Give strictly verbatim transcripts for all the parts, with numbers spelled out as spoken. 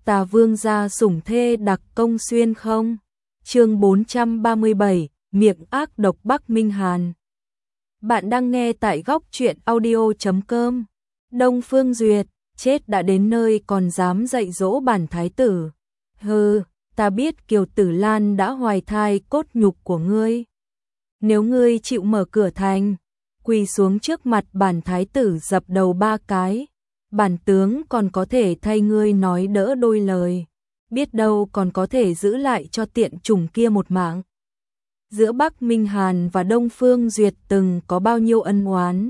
Tà vương gia sủng thê đặc công xuyên không? Chương bốn trăm ba mươi bảy, miệng ác độc Bắc Minh Hàn. Bạn đang nghe tại góc truyện audio chấm com. Đông Phương Duyệt, chết đã đến nơi còn dám dạy dỗ bản thái tử. Hừ, ta biết Kiều Tử Lan đã hoài thai cốt nhục của ngươi. Nếu ngươi chịu mở cửa thành, quỳ xuống trước mặt bản thái tử dập đầu ba cái, bản tướng còn có thể thay ngươi nói đỡ đôi lời, biết đâu còn có thể giữ lại cho tiện chủng kia một mạng. Giữa Bắc Minh Hàn và Đông Phương Duyệt từng có bao nhiêu ân oán.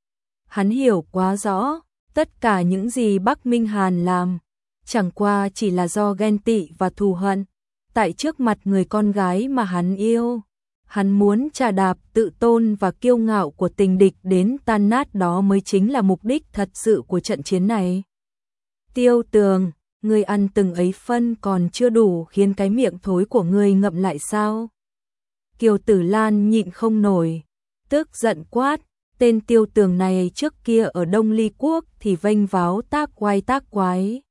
Hắn hiểu quá rõ, tất cả những gì Bắc Minh Hàn làm, chẳng qua chỉ là do ghen tị và thù hận, tại trước mặt người con gái mà hắn yêu. Hắn muốn trà đạp tự tôn và kiêu ngạo của tình địch đến tan nát, đó mới chính là mục đích thật sự của trận chiến này. Tiêu Tường, ngươi ăn từng ấy phân còn chưa đủ khiến cái miệng thối của ngươi ngậm lại sao? Kiều Tử Lan nhịn không nổi, tức giận quát, tên Tiêu Tường này trước kia ở Đông Ly Quốc thì vênh váo tác quái tác quái.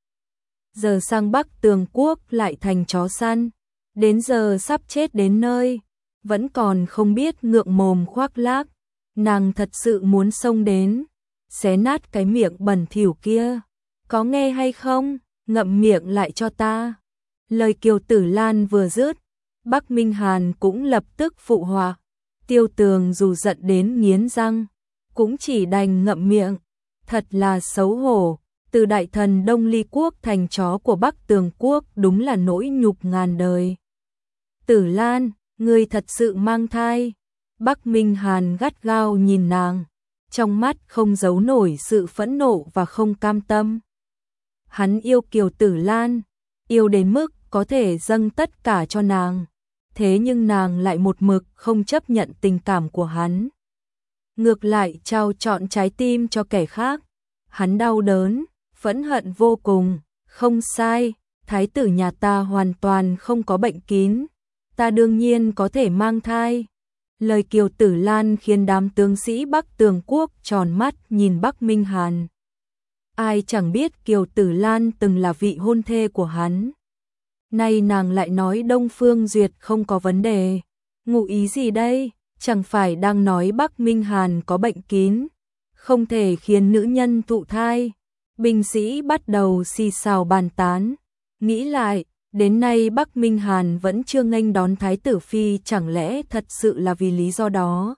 Giờ sang Bắc Tường Quốc lại thành chó săn, đến giờ sắp chết đến nơi, vẫn còn không biết ngượng mồm khoác lác. Nàng thật sự muốn xông đến, xé nát cái miệng bẩn thỉu kia. Có nghe hay không? Ngậm miệng lại cho ta. Lời Kiều Tử Lan vừa dứt, Bắc Minh Hàn cũng lập tức phụ họa. Tiêu Tường dù giận đến nghiến răng, cũng chỉ đành ngậm miệng. Thật là xấu hổ, từ đại thần Đông Ly Quốc thành chó của Bắc Tường Quốc đúng là nỗi nhục ngàn đời. Tử Lan, ngươi thật sự mang thai? Bắc Minh Hàn gắt gao nhìn nàng, trong mắt không giấu nổi sự phẫn nộ và không cam tâm. Hắn yêu Kiều Tử Lan, yêu đến mức có thể dâng tất cả cho nàng, thế nhưng nàng lại một mực không chấp nhận tình cảm của hắn. Ngược lại trao trọn trái tim cho kẻ khác. Hắn đau đớn, phẫn hận vô cùng. Không sai, thái tử nhà ta hoàn toàn không có bệnh kín, ta đương nhiên có thể mang thai. Lời Kiều Tử Lan khiến đám tướng sĩ Bắc Tường Quốc tròn mắt nhìn Bắc Minh Hàn. Ai chẳng biết Kiều Tử Lan từng là vị hôn thê của hắn. Nay nàng lại nói Đông Phương Duyệt không có vấn đề. Ngụ ý gì đây? Chẳng phải đang nói Bắc Minh Hàn có bệnh kín, không thể khiến nữ nhân thụ thai. Binh sĩ bắt đầu xì xào bàn tán. Nghĩ lại, đến nay Bắc Minh Hàn vẫn chưa nghênh đón thái tử phi, chẳng lẽ thật sự là vì lý do đó?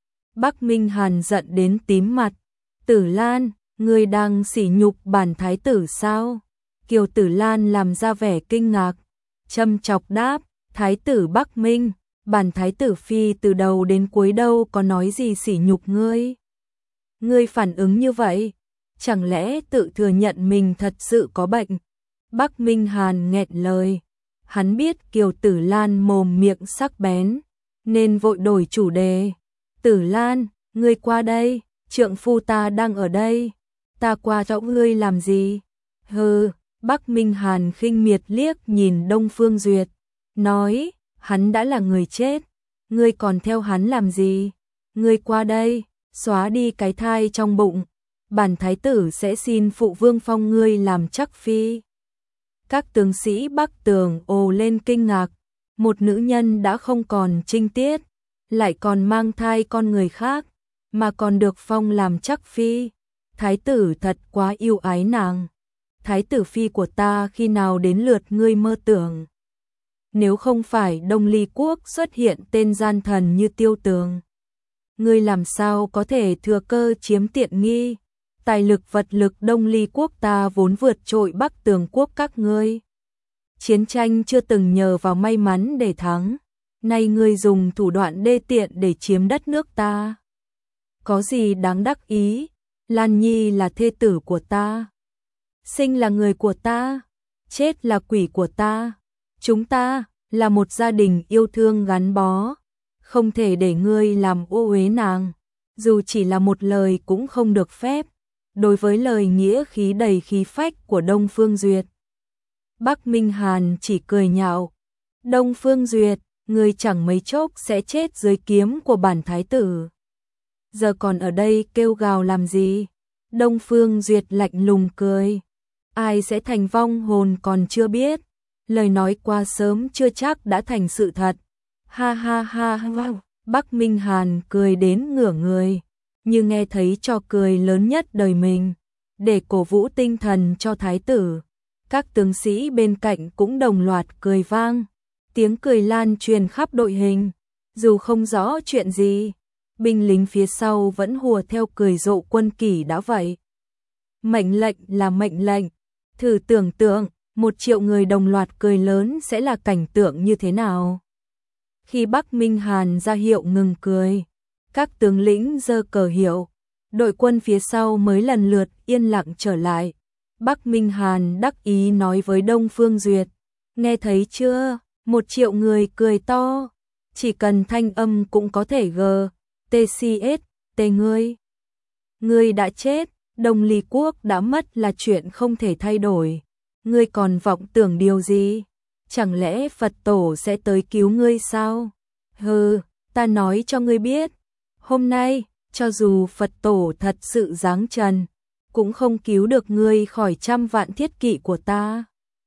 Bắc Minh Hàn giận đến tím mặt. Tử Lan, ngươi đang sỉ nhục bản thái tử sao? Kiều Tử Lan làm ra vẻ kinh ngạc, châm chọc đáp, thái tử Bắc Minh, bản thái tử phi từ đầu đến cuối đâu có nói gì sỉ nhục ngươi. Ngươi phản ứng như vậy, chẳng lẽ tự thừa nhận mình thật sự có bệnh? Bắc Minh Hàn nghẹn lời, hắn biết Kiều Tử Lan mồm miệng sắc bén, nên vội đổi chủ đề. Tử Lan, ngươi qua đây, trượng phu ta đang ở đây, ta qua chỗ ngươi làm gì? Hừ, Bắc Minh Hàn khinh miệt liếc nhìn Đông Phương Duyệt, nói, hắn đã là người chết, ngươi còn theo hắn làm gì? Ngươi qua đây, xóa đi cái thai trong bụng, bản thái tử sẽ xin phụ vương phong ngươi làm chắc phi. Các tướng sĩ Bắc Tường ồ lên kinh ngạc, một nữ nhân đã không còn trinh tiết, lại còn mang thai con người khác, mà còn được phong làm chắc phi. Thái tử thật quá yêu ái nàng. Thái tử phi của ta khi nào đến lượt ngươi mơ tưởng? Nếu không phải Đông Ly Quốc xuất hiện tên gian thần như Tiêu Tường, ngươi làm sao có thể thừa cơ chiếm tiện nghi? Tài lực vật lực Đông Ly Quốc ta vốn vượt trội Bắc Tường Quốc các ngươi. Chiến tranh chưa từng nhờ vào may mắn để thắng, nay ngươi dùng thủ đoạn đê tiện để chiếm đất nước ta. Có gì đáng đắc ý? Lan Nhi là thê tử của ta, sinh là người của ta, chết là quỷ của ta. Chúng ta là một gia đình yêu thương gắn bó, không thể để ngươi làm ô uế nàng, dù chỉ là một lời cũng không được phép. Đối với lời nghĩa khí đầy khí phách của Đông Phương Duyệt, Bắc Minh Hàn chỉ cười nhạo. Đông Phương Duyệt, ngươi chẳng mấy chốc sẽ chết dưới kiếm của bản thái tử. Giờ còn ở đây kêu gào làm gì? Đông Phương Duyệt lạnh lùng cười. ai sẽ thành vong hồn còn chưa biết, lời nói qua sớm chưa chắc đã thành sự thật. Ha ha ha ha, Bắc Minh Hàn cười đến ngửa người, như nghe thấy trò cười lớn nhất đời mình, để cổ vũ tinh thần cho thái tử. Các tướng sĩ bên cạnh cũng đồng loạt cười vang, tiếng cười lan truyền khắp đội hình, dù không rõ chuyện gì, binh lính phía sau vẫn hùa theo cười rộ quân kỷ đã vậy. Mệnh lệnh là mệnh lệnh, thử tưởng tượng, một triệu người đồng loạt cười lớn sẽ là cảnh tượng như thế nào. Khi Bắc Minh Hàn ra hiệu ngừng cười, các tướng lĩnh giơ cờ hiệu, đội quân phía sau mới lần lượt yên lặng trở lại. Bắc Minh Hàn đắc ý nói với Đông Phương Duyệt, nghe thấy chưa, một triệu người cười to, chỉ cần thanh âm cũng có thể gờ, tê xê ét, tê ngươi. Ngươi đã chết, Đông Ly Quốc đã mất là chuyện không thể thay đổi, ngươi còn vọng tưởng điều gì? Chẳng lẽ Phật tổ sẽ tới cứu ngươi sao? Hừ, ta nói cho ngươi biết, hôm nay, cho dù Phật tổ thật sự giáng trần, cũng không cứu được ngươi khỏi trăm vạn thiết kỵ của ta.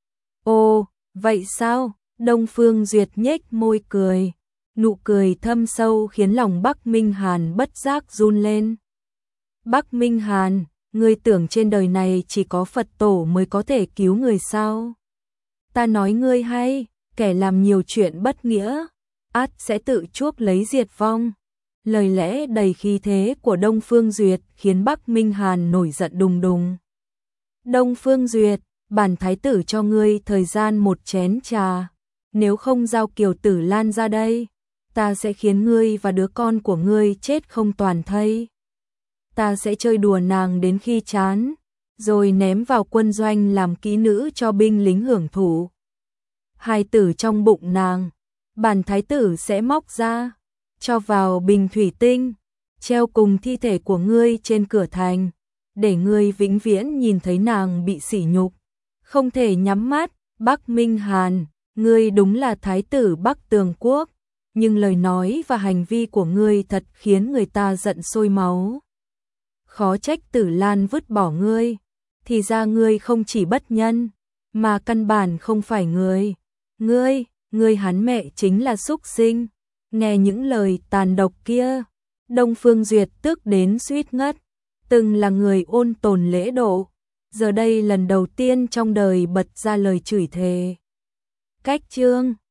Ồ, vậy sao? Đông Phương Duyệt nhếch môi cười, nụ cười thâm sâu khiến lòng Bắc Minh Hàn bất giác run lên. Bắc Minh Hàn, ngươi tưởng trên đời này chỉ có Phật tổ mới có thể cứu người sao? Ta nói ngươi hay, kẻ làm nhiều chuyện bất nghĩa, ắt sẽ tự chuốc lấy diệt vong. Lời lẽ đầy khí thế của Đông Phương Duyệt khiến Bắc Minh Hàn nổi giận đùng đùng. Đông Phương Duyệt, bản thái tử cho ngươi thời gian một chén trà, nếu không giao Kiều Tử Lan ra đây, ta sẽ khiến ngươi và đứa con của ngươi chết không toàn thây. Ta sẽ chơi đùa nàng đến khi chán, rồi ném vào quân doanh làm kỹ nữ cho binh lính hưởng thụ. Hài tử trong bụng nàng, bản thái tử sẽ móc ra, cho vào bình thủy tinh, treo cùng thi thể của ngươi trên cửa thành, để ngươi vĩnh viễn nhìn thấy nàng bị sỉ nhục, không thể nhắm mắt. Bắc Minh Hàn, ngươi đúng là thái tử Bắc Tường Quốc, nhưng lời nói và hành vi của ngươi thật khiến người ta giận sôi máu. Khó trách Tử Lan vứt bỏ ngươi, thì ra ngươi không chỉ bất nhân, mà căn bản không phải người. Ngươi, ngươi hắn mẹ chính là súc sinh. Nghe những lời tàn độc kia, Đông Phương Duyệt tức đến suýt ngất, từng là người ôn tồn lễ độ, giờ đây lần đầu tiên trong đời bật ra lời chửi thề. Cách chương